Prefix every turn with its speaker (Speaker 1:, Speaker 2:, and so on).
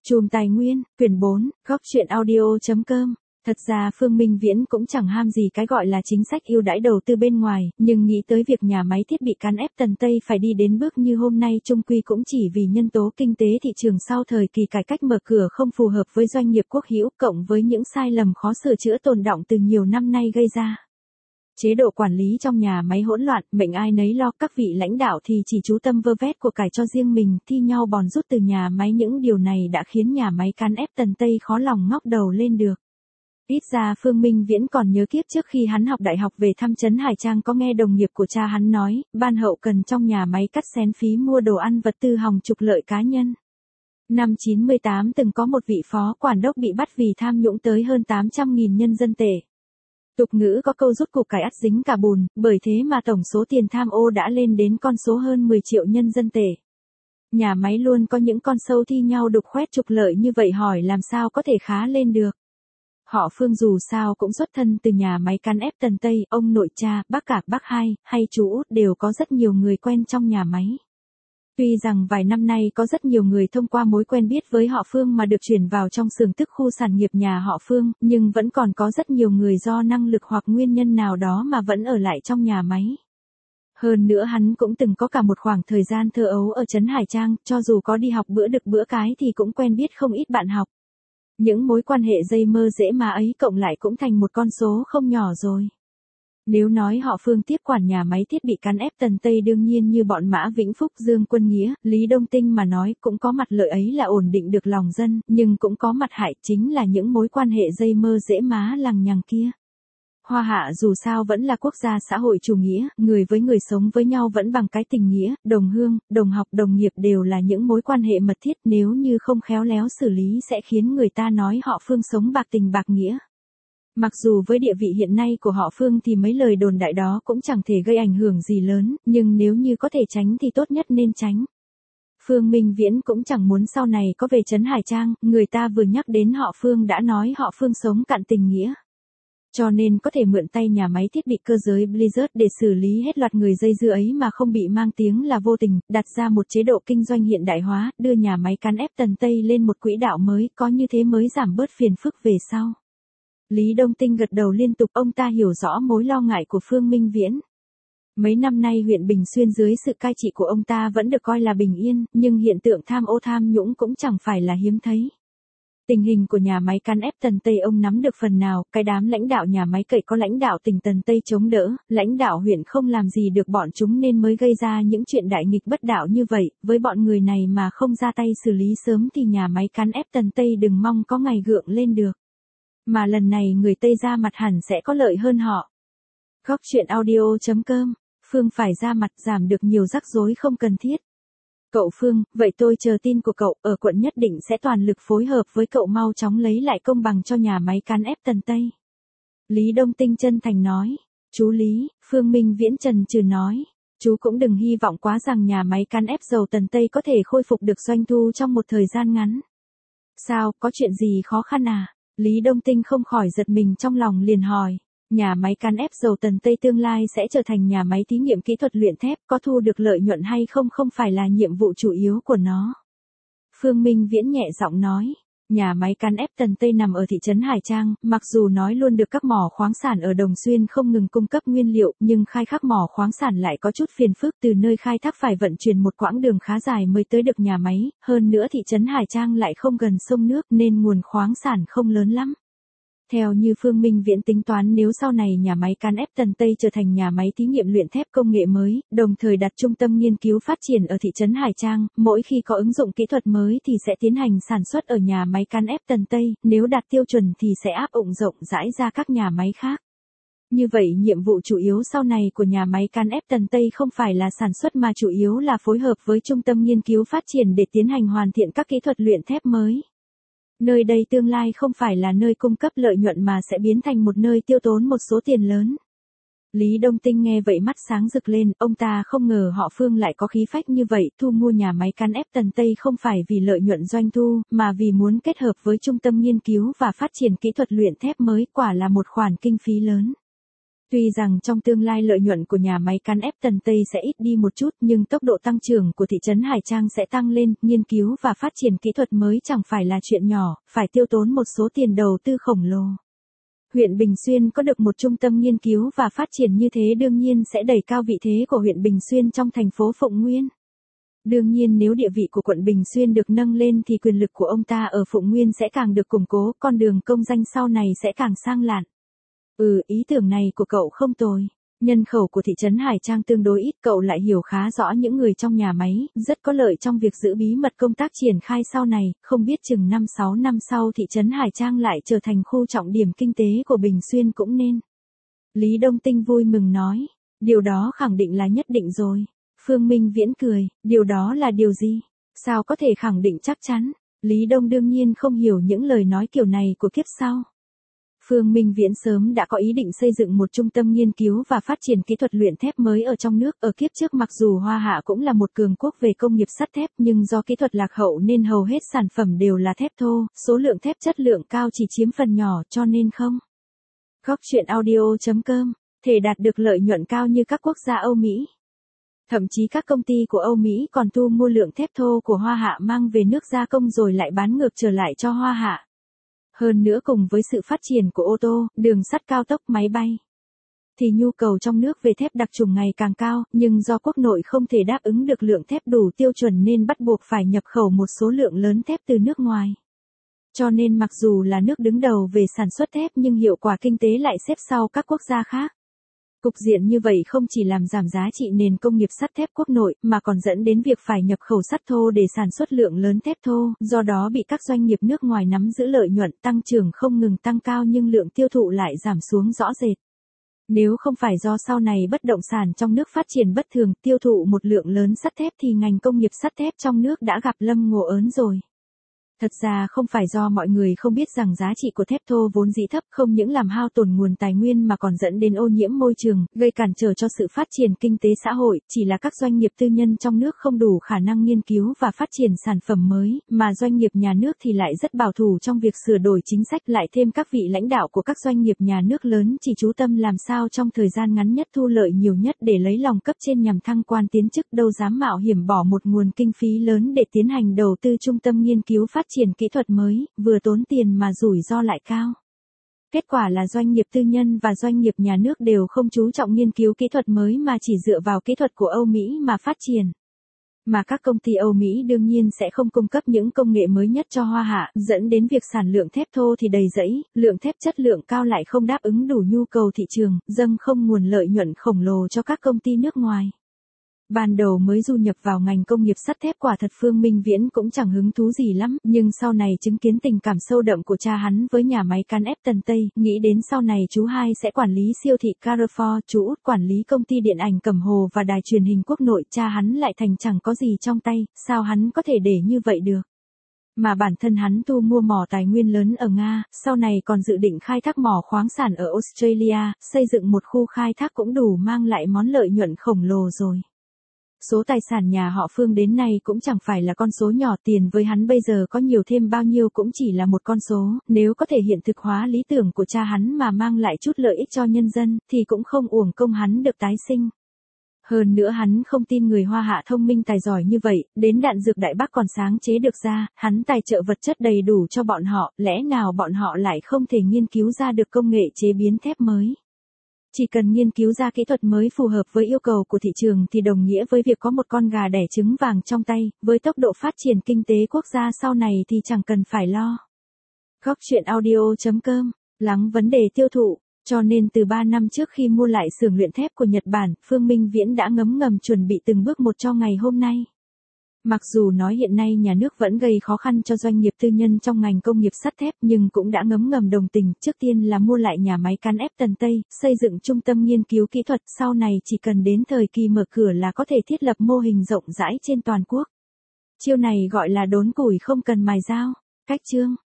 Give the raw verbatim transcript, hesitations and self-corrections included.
Speaker 1: Chùm Tài Nguyên, quyển bốn, góc truyện audio.com. Thật ra Phương Minh Viễn cũng chẳng ham gì cái gọi là chính sách ưu đãi đầu tư bên ngoài, nhưng nghĩ tới việc nhà máy thiết bị cán ép Tần Tây phải đi đến bước như hôm nay chung quy cũng chỉ vì nhân tố kinh tế thị trường sau thời kỳ cải cách mở cửa không phù hợp với doanh nghiệp quốc hữu cộng với những sai lầm khó sửa chữa tồn đọng từ nhiều năm nay gây ra. Chế độ quản lý trong nhà máy hỗn loạn, mệnh ai nấy lo, các vị lãnh đạo thì chỉ chú tâm vơ vét của cải cho riêng mình, thi nhau bòn rút từ nhà máy. Những điều này đã khiến nhà máy cán ép Tần Tây khó lòng ngóc đầu lên được. Ít ra Phương Minh Viễn còn nhớ kiếp trước khi hắn học đại học về thăm Trấn Hải Trang có nghe đồng nghiệp của cha hắn nói, ban hậu cần trong nhà máy cắt xén phí mua đồ ăn vật tư hòng trục lợi cá nhân. Năm chín mươi tám từng có một vị phó quản đốc bị bắt vì tham nhũng tới hơn tám trăm nghìn nhân dân tệ. Tục ngữ có câu rút cục cải ắt dính cả bùn, bởi thế mà tổng số tiền tham ô đã lên đến con số hơn mười triệu nhân dân tệ. Nhà máy luôn có những con sâu thi nhau đục khoét trục lợi như vậy, hỏi làm sao có thể khá lên được. Họ Phương dù sao cũng xuất thân từ nhà máy cán ép Tần Tây, ông nội cha, bác cả, bác hai, hay chú út đều có rất nhiều người quen trong nhà máy. Tuy rằng vài năm nay có rất nhiều người thông qua mối quen biết với họ Phương mà được chuyển vào trong xưởng tức khu sản nghiệp nhà họ Phương, nhưng vẫn còn có rất nhiều người do năng lực hoặc nguyên nhân nào đó mà vẫn ở lại trong nhà máy. Hơn nữa hắn cũng từng có cả một khoảng thời gian thơ ấu ở Trấn Hải Trang, cho dù có đi học bữa đực bữa cái thì cũng quen biết không ít bạn học. Những mối quan hệ dây mơ dễ mà ấy cộng lại cũng thành một con số không nhỏ rồi. Nếu nói họ Phương tiếp quản nhà máy thiết bị cán ép Tần Tây đương nhiên như bọn Mã Vĩnh Phúc, Dương Quân Nghĩa, Lý Đông Tinh mà nói cũng có mặt lợi ấy là ổn định được lòng dân, nhưng cũng có mặt hại chính là những mối quan hệ dây mơ dễ má lằng nhằng kia. Hoa Hạ dù sao vẫn là quốc gia xã hội chủ nghĩa, người với người sống với nhau vẫn bằng cái tình nghĩa, đồng hương, đồng học, đồng nghiệp đều là những mối quan hệ mật thiết, nếu như không khéo léo xử lý sẽ khiến người ta nói họ Phương sống bạc tình bạc nghĩa. Mặc dù với địa vị hiện nay của họ Phương thì mấy lời đồn đại đó cũng chẳng thể gây ảnh hưởng gì lớn, nhưng nếu như có thể tránh thì tốt nhất nên tránh. Phương Minh Viễn cũng chẳng muốn sau này có về Trấn Hải Trang, người ta vừa nhắc đến họ Phương đã nói họ Phương sống cạn tình nghĩa. Cho nên có thể mượn tay nhà máy thiết bị cơ giới Blizzard để xử lý hết loạt người dây dưa ấy mà không bị mang tiếng là vô tình, đặt ra một chế độ kinh doanh hiện đại hóa, đưa nhà máy cán ép Tần Tây lên một quỹ đạo mới, có như thế mới giảm bớt phiền phức về sau. Lý Đông Tinh gật đầu liên tục, ông ta hiểu rõ mối lo ngại của Phương Minh Viễn. Mấy năm nay huyện Bình Xuyên dưới sự cai trị của ông ta vẫn được coi là bình yên, nhưng hiện tượng tham ô tham nhũng cũng chẳng phải là hiếm thấy. Tình hình của nhà máy cán ép Tần Tây ông nắm được phần nào, cái đám lãnh đạo nhà máy cậy có lãnh đạo tỉnh Tần Tây chống đỡ, lãnh đạo huyện không làm gì được bọn chúng nên mới gây ra những chuyện đại nghịch bất đạo như vậy, với bọn người này mà không ra tay xử lý sớm thì nhà máy cán ép Tần Tây đừng mong có ngày gượng lên được. Mà lần này người Tây ra mặt hẳn sẽ có lợi hơn họ. Góc truyện audio.com, Phương phải ra mặt giảm được nhiều rắc rối không cần thiết. Cậu Phương, vậy tôi chờ tin của cậu, ở quận nhất định sẽ toàn lực phối hợp với cậu mau chóng lấy lại công bằng cho nhà máy cán ép Tần Tây. Lý Đông Tinh chân thành nói. Chú Lý, Phương Minh Viễn trần trừ nói. Chú cũng đừng hy vọng quá rằng nhà máy cán ép dầu Tần Tây có thể khôi phục được doanh thu trong một thời gian ngắn. Sao, có chuyện gì khó khăn à? Lý Đông Tinh không khỏi giật mình trong lòng liền hỏi. Nhà máy cán ép dầu Tần Tây tương lai sẽ trở thành nhà máy thí nghiệm kỹ thuật luyện thép, có thu được lợi nhuận hay không không phải là nhiệm vụ chủ yếu của nó. Phương Minh Viễn nhẹ giọng nói, nhà máy cán ép Tần Tây nằm ở thị trấn Hải Trang, mặc dù nói luôn được các mỏ khoáng sản ở Đồng Xuyên không ngừng cung cấp nguyên liệu, nhưng khai thác mỏ khoáng sản lại có chút phiền phức, từ nơi khai thác phải vận chuyển một quãng đường khá dài mới tới được nhà máy, hơn nữa thị trấn Hải Trang lại không gần sông nước nên nguồn khoáng sản không lớn lắm. Theo như Phương Minh Viễn tính toán, nếu sau này nhà máy cán ép Tần Tây trở thành nhà máy thí nghiệm luyện thép công nghệ mới, đồng thời đặt trung tâm nghiên cứu phát triển ở thị trấn Hải Trang, mỗi khi có ứng dụng kỹ thuật mới thì sẽ tiến hành sản xuất ở nhà máy cán ép Tần Tây, nếu đạt tiêu chuẩn thì sẽ áp dụng rộng rãi ra các nhà máy khác. Như vậy nhiệm vụ chủ yếu sau này của nhà máy cán ép Tần Tây không phải là sản xuất mà chủ yếu là phối hợp với trung tâm nghiên cứu phát triển để tiến hành hoàn thiện các kỹ thuật luyện thép mới. Nơi đây tương lai không phải là nơi cung cấp lợi nhuận mà sẽ biến thành một nơi tiêu tốn một số tiền lớn. Lý Đông Tinh nghe vậy mắt sáng rực lên, ông ta không ngờ họ Phương lại có khí phách như vậy, thu mua nhà máy cán ép Tần Tây không phải vì lợi nhuận doanh thu, mà vì muốn kết hợp với trung tâm nghiên cứu và phát triển kỹ thuật luyện thép mới, quả là một khoản kinh phí lớn. Tuy rằng trong tương lai lợi nhuận của nhà máy cán ép Tần Tây sẽ ít đi một chút nhưng tốc độ tăng trưởng của thị trấn Hải Trang sẽ tăng lên, nghiên cứu và phát triển kỹ thuật mới chẳng phải là chuyện nhỏ, phải tiêu tốn một số tiền đầu tư khổng lồ. Huyện Bình Xuyên có được một trung tâm nghiên cứu và phát triển như thế đương nhiên sẽ đẩy cao vị thế của huyện Bình Xuyên trong thành phố Phụng Nguyên. Đương nhiên nếu địa vị của quận Bình Xuyên được nâng lên thì quyền lực của ông ta ở Phụng Nguyên sẽ càng được củng cố, con đường công danh sau này sẽ càng sang lạn. Ừ, ý tưởng này của cậu không tồi. Nhân khẩu của thị trấn Hải Trang tương đối ít, cậu lại hiểu khá rõ những người trong nhà máy, rất có lợi trong việc giữ bí mật công tác triển khai sau này, không biết chừng năm sáu năm sau thị trấn Hải Trang lại trở thành khu trọng điểm kinh tế của Bình Xuyên cũng nên. Lý Đông Tinh vui mừng nói, điều đó khẳng định là nhất định rồi. Phương Minh Viễn cười, điều đó là điều gì? Sao có thể khẳng định chắc chắn? Lý Đông đương nhiên không hiểu những lời nói kiểu này của kiếp sau. Phương Minh Viễn sớm đã có ý định xây dựng một trung tâm nghiên cứu và phát triển kỹ thuật luyện thép mới ở trong nước. Ở kiếp trước mặc dù Hoa Hạ cũng là một cường quốc về công nghiệp sắt thép nhưng do kỹ thuật lạc hậu nên hầu hết sản phẩm đều là thép thô, số lượng thép chất lượng cao chỉ chiếm phần nhỏ cho nên không. Góc truyện audio chấm com thể đạt được lợi nhuận cao như các quốc gia Âu Mỹ. Thậm chí các công ty của Âu Mỹ còn thu mua lượng thép thô của Hoa Hạ mang về nước gia công rồi lại bán ngược trở lại cho Hoa Hạ. Hơn nữa cùng với sự phát triển của ô tô, đường sắt cao tốc, máy bay, thì nhu cầu trong nước về thép đặc trùng ngày càng cao, nhưng do quốc nội không thể đáp ứng được lượng thép đủ tiêu chuẩn nên bắt buộc phải nhập khẩu một số lượng lớn thép từ nước ngoài. Cho nên mặc dù là nước đứng đầu về sản xuất thép nhưng hiệu quả kinh tế lại xếp sau các quốc gia khác. Cục diện như vậy không chỉ làm giảm giá trị nền công nghiệp sắt thép quốc nội, mà còn dẫn đến việc phải nhập khẩu sắt thô để sản xuất lượng lớn thép thô, do đó bị các doanh nghiệp nước ngoài nắm giữ lợi nhuận, tăng trưởng không ngừng tăng cao nhưng lượng tiêu thụ lại giảm xuống rõ rệt. Nếu không phải do sau này bất động sản trong nước phát triển bất thường, tiêu thụ một lượng lớn sắt thép thì ngành công nghiệp sắt thép trong nước đã gặp lâm ngộ ớn rồi. Thật ra không phải do mọi người không biết rằng giá trị của thép thô vốn dĩ thấp không những làm hao tổn nguồn tài nguyên mà còn dẫn đến ô nhiễm môi trường, gây cản trở cho sự phát triển kinh tế xã hội, chỉ là các doanh nghiệp tư nhân trong nước không đủ khả năng nghiên cứu và phát triển sản phẩm mới, mà doanh nghiệp nhà nước thì lại rất bảo thủ trong việc sửa đổi chính sách, lại thêm các vị lãnh đạo của các doanh nghiệp nhà nước lớn chỉ chú tâm làm sao trong thời gian ngắn nhất thu lợi nhiều nhất để lấy lòng cấp trên nhằm thăng quan tiến chức, đâu dám mạo hiểm bỏ một nguồn kinh phí lớn để tiến hành đầu tư trung tâm nghiên cứu phát triển kỹ thuật mới, vừa tốn tiền mà rủi ro lại cao. Kết quả là doanh nghiệp tư nhân và doanh nghiệp nhà nước đều không chú trọng nghiên cứu kỹ thuật mới mà chỉ dựa vào kỹ thuật của Âu Mỹ mà phát triển. Mà các công ty Âu Mỹ đương nhiên sẽ không cung cấp những công nghệ mới nhất cho Hoa Hạ, dẫn đến việc sản lượng thép thô thì đầy rẫy, lượng thép chất lượng cao lại không đáp ứng đủ nhu cầu thị trường, dâng không nguồn lợi nhuận khổng lồ cho các công ty nước ngoài. Ban đầu mới du nhập vào ngành công nghiệp sắt thép quả thật Phương Minh Viễn cũng chẳng hứng thú gì lắm, nhưng sau này chứng kiến tình cảm sâu đậm của cha hắn với nhà máy cán ép Tần Tây, nghĩ đến sau này chú hai sẽ quản lý siêu thị Carrefour, chú út quản lý công ty điện ảnh Cẩm Hồ và đài truyền hình quốc nội, cha hắn lại thành chẳng có gì trong tay, sao hắn có thể để như vậy được. Mà bản thân hắn thu mua mỏ tài nguyên lớn ở Nga, sau này còn dự định khai thác mỏ khoáng sản ở Australia, xây dựng một khu khai thác cũng đủ mang lại món lợi nhuận khổng lồ rồi. Số tài sản nhà họ Phương đến nay cũng chẳng phải là con số nhỏ, tiền với hắn bây giờ có nhiều thêm bao nhiêu cũng chỉ là một con số, nếu có thể hiện thực hóa lý tưởng của cha hắn mà mang lại chút lợi ích cho nhân dân, thì cũng không uổng công hắn được tái sinh. Hơn nữa hắn không tin người Hoa Hạ thông minh tài giỏi như vậy, đến đạn dược Đại Bác còn sáng chế được ra, hắn tài trợ vật chất đầy đủ cho bọn họ, lẽ nào bọn họ lại không thể nghiên cứu ra được công nghệ chế biến thép mới. Chỉ cần nghiên cứu ra kỹ thuật mới phù hợp với yêu cầu của thị trường thì đồng nghĩa với việc có một con gà đẻ trứng vàng trong tay, với tốc độ phát triển kinh tế quốc gia sau này thì chẳng cần phải lo. Góc truyện audio chấm com, lắng vấn đề tiêu thụ, cho nên từ ba năm trước khi mua lại xưởng luyện thép của Nhật Bản, Phương Minh Viễn đã ngấm ngầm chuẩn bị từng bước một cho ngày hôm nay. Mặc dù nói hiện nay nhà nước vẫn gây khó khăn cho doanh nghiệp tư nhân trong ngành công nghiệp sắt thép nhưng cũng đã ngấm ngầm đồng tình, trước tiên là mua lại nhà máy cán ép Tần Tây, xây dựng trung tâm nghiên cứu kỹ thuật, sau này chỉ cần đến thời kỳ mở cửa là có thể thiết lập mô hình rộng rãi trên toàn quốc. Chiêu này gọi là đốn củi không cần mài dao. Cách chương